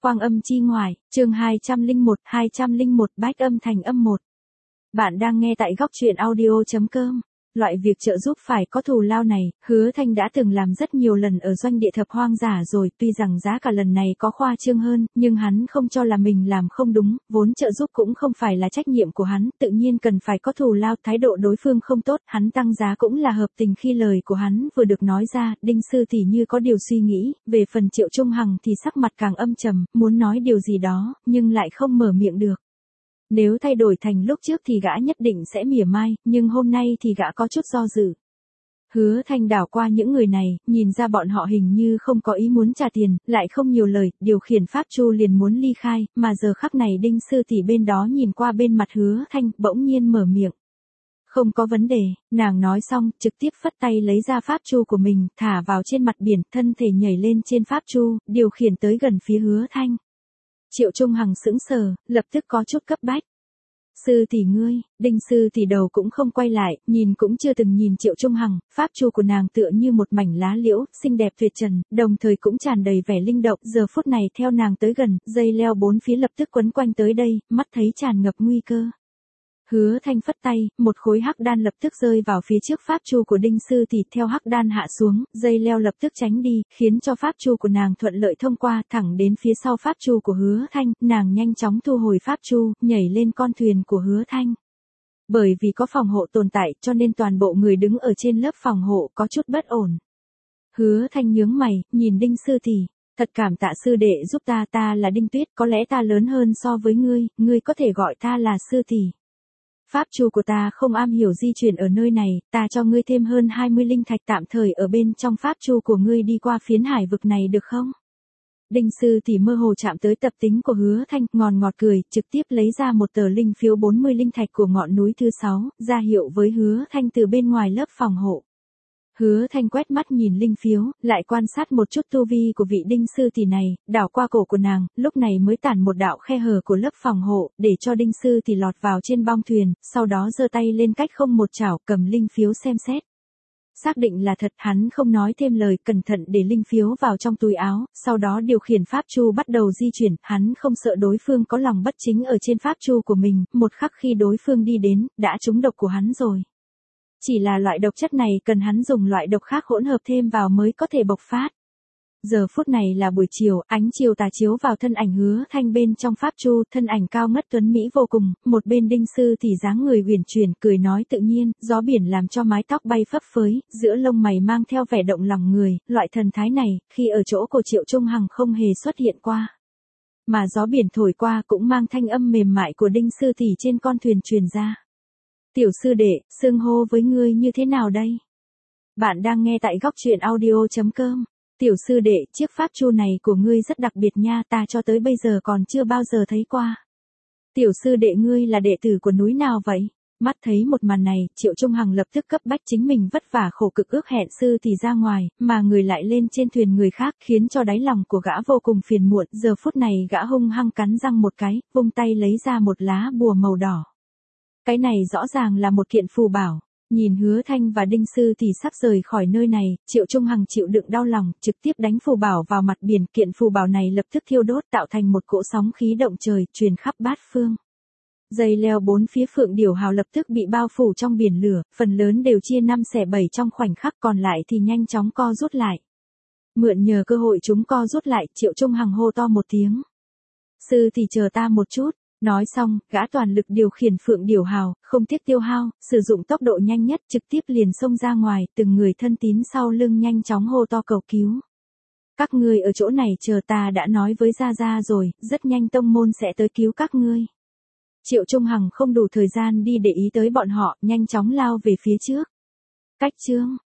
Quang âm chi ngoại, chương 201 bách âm thành âm 1. Bạn đang nghe tại góc truyện audio.com. Loại việc trợ giúp phải có thù lao này, Hứa Thanh đã từng làm rất nhiều lần ở doanh địa thập hoang giả rồi, tuy rằng giá cả lần này có khoa trương hơn, nhưng hắn không cho là mình làm không đúng, vốn trợ giúp cũng không phải là trách nhiệm của hắn, tự nhiên cần phải có thù lao, thái độ đối phương không tốt, hắn tăng giá cũng là hợp tình. Khi lời của hắn vừa được nói ra, Đinh Sư thì như có điều suy nghĩ, về phần Triệu Trung Hằng thì sắc mặt càng âm trầm, muốn nói điều gì đó, nhưng lại không mở miệng được. Nếu thay đổi thành lúc trước thì gã nhất định sẽ mỉa mai, nhưng hôm nay thì gã có chút do dự. Hứa Thanh đảo qua những người này, nhìn ra bọn họ hình như không có ý muốn trả tiền, lại không nhiều lời, điều khiển pháp chu liền muốn ly khai, mà giờ khắc này Đinh Sư tỷ bên đó nhìn qua bên mặt Hứa Thanh, bỗng nhiên mở miệng. Không có vấn đề, nàng nói xong, trực tiếp phất tay lấy ra pháp chu của mình, thả vào trên mặt biển, thân thể nhảy lên trên pháp chu, điều khiển tới gần phía Hứa Thanh. Triệu Trung Hằng sững sờ, lập tức có chút cấp bách. Sư tỷ ngươi, Đinh Sư tỷ đầu cũng không quay lại, nhìn cũng chưa từng nhìn Triệu Trung Hằng, pháp chu của nàng tựa như một mảnh lá liễu, xinh đẹp tuyệt trần, đồng thời cũng tràn đầy vẻ linh động, giờ phút này theo nàng tới gần, dây leo bốn phía lập tức quấn quanh tới đây, mắt thấy tràn ngập nguy cơ. Hứa Thanh phất tay, một khối hắc đan lập tức rơi vào phía trước pháp chu của Đinh Sư tỷ, theo hắc đan hạ xuống, dây leo lập tức tránh đi, khiến cho pháp chu của nàng thuận lợi thông qua, thẳng đến phía sau pháp chu của Hứa Thanh, nàng nhanh chóng thu hồi pháp chu, nhảy lên con thuyền của Hứa Thanh. Bởi vì có phòng hộ tồn tại, cho nên toàn bộ người đứng ở trên lớp phòng hộ có chút bất ổn. Hứa Thanh nhướng mày, nhìn Đinh Sư tỷ. Thật cảm tạ sư đệ giúp ta là Đinh Tuyết, có lẽ ta lớn hơn so với ngươi có thể gọi ta là sư tỷ. Pháp chu của ta không am hiểu di chuyển ở nơi này, ta cho ngươi thêm hơn 20 linh thạch tạm thời ở bên trong pháp chu của ngươi đi qua phiến hải vực này được không? Đinh Sư tỷ mơ hồ chạm tới tập tính của Hứa Thanh, ngọt cười, trực tiếp lấy ra một tờ linh phiếu 40 linh thạch của ngọn núi thứ 6, ra hiệu với Hứa Thanh từ bên ngoài lớp phòng hộ. Hứa Thanh quét mắt nhìn linh phiếu, lại quan sát một chút tu vi của vị Đinh Sư tỷ này, đảo qua cổ của nàng, lúc này mới tản một đạo khe hở của lớp phòng hộ, để cho Đinh Sư tỷ lọt vào trên bong thuyền, sau đó giơ tay lên cách không một chảo, cầm linh phiếu xem xét. Xác định là thật, hắn không nói thêm lời, cẩn thận để linh phiếu vào trong túi áo, sau đó điều khiển pháp chu bắt đầu di chuyển, hắn không sợ đối phương có lòng bất chính ở trên pháp chu của mình, một khắc khi đối phương đi đến, đã trúng độc của hắn rồi. Chỉ là loại độc chất này cần hắn dùng loại độc khác hỗn hợp thêm vào mới có thể bộc phát. Giờ phút này là buổi chiều, ánh chiều tà chiếu vào thân ảnh Hứa Thanh bên trong pháp chu, thân ảnh cao ngất tuấn mỹ vô cùng, một bên Đinh Sư thì dáng người uyển chuyển, cười nói tự nhiên, gió biển làm cho mái tóc bay phấp phới, giữa lông mày mang theo vẻ động lòng người, loại thần thái này, khi ở chỗ của Triệu Trung Hằng không hề xuất hiện qua. Mà gió biển thổi qua cũng mang thanh âm mềm mại của Đinh Sư tỷ trên con thuyền truyền ra. Tiểu sư đệ, xưng hô với ngươi như thế nào đây? Bạn đang nghe tại góc truyện audio.com. Tiểu sư đệ, chiếc pháp chu này của ngươi rất đặc biệt nha, ta cho tới bây giờ còn chưa bao giờ thấy qua. Tiểu sư đệ ngươi là đệ tử của núi nào vậy? Mắt thấy một màn này, Triệu Trung Hằng lập tức cấp bách chính mình vất vả khổ cực ước hẹn sư thì ra ngoài, mà người lại lên trên thuyền người khác, khiến cho đáy lòng của gã vô cùng phiền muộn. Giờ phút này gã hung hăng cắn răng một cái, vung tay lấy ra một lá bùa màu đỏ. Cái này rõ ràng là một kiện phù bảo. Nhìn Hứa Thanh và Đinh Sư thì sắp rời khỏi nơi này, Triệu Trung Hằng chịu đựng đau lòng, trực tiếp đánh phù bảo vào mặt biển, kiện phù bảo này lập tức thiêu đốt tạo thành một cỗ sóng khí động trời, truyền khắp bát phương. Dây leo bốn phía Phượng Điểu Hào lập tức bị bao phủ trong biển lửa, phần lớn đều chia 5/7 trong khoảnh khắc, còn lại thì nhanh chóng co rút lại. Mượn nhờ cơ hội chúng co rút lại, Triệu Trung Hằng hô to một tiếng. Sư thì chờ ta một chút. Nói xong, gã toàn lực điều khiển Phượng Điểu Hào, không tiếc tiêu hao, sử dụng tốc độ nhanh nhất, trực tiếp liền xông ra ngoài, từng người thân tín sau lưng nhanh chóng hô to cầu cứu. Các ngươi ở chỗ này chờ, ta đã nói với Gia Gia rồi, rất nhanh tông môn sẽ tới cứu các ngươi. Triệu Trung Hằng không đủ thời gian đi để ý tới bọn họ, nhanh chóng lao về phía trước. Cách chương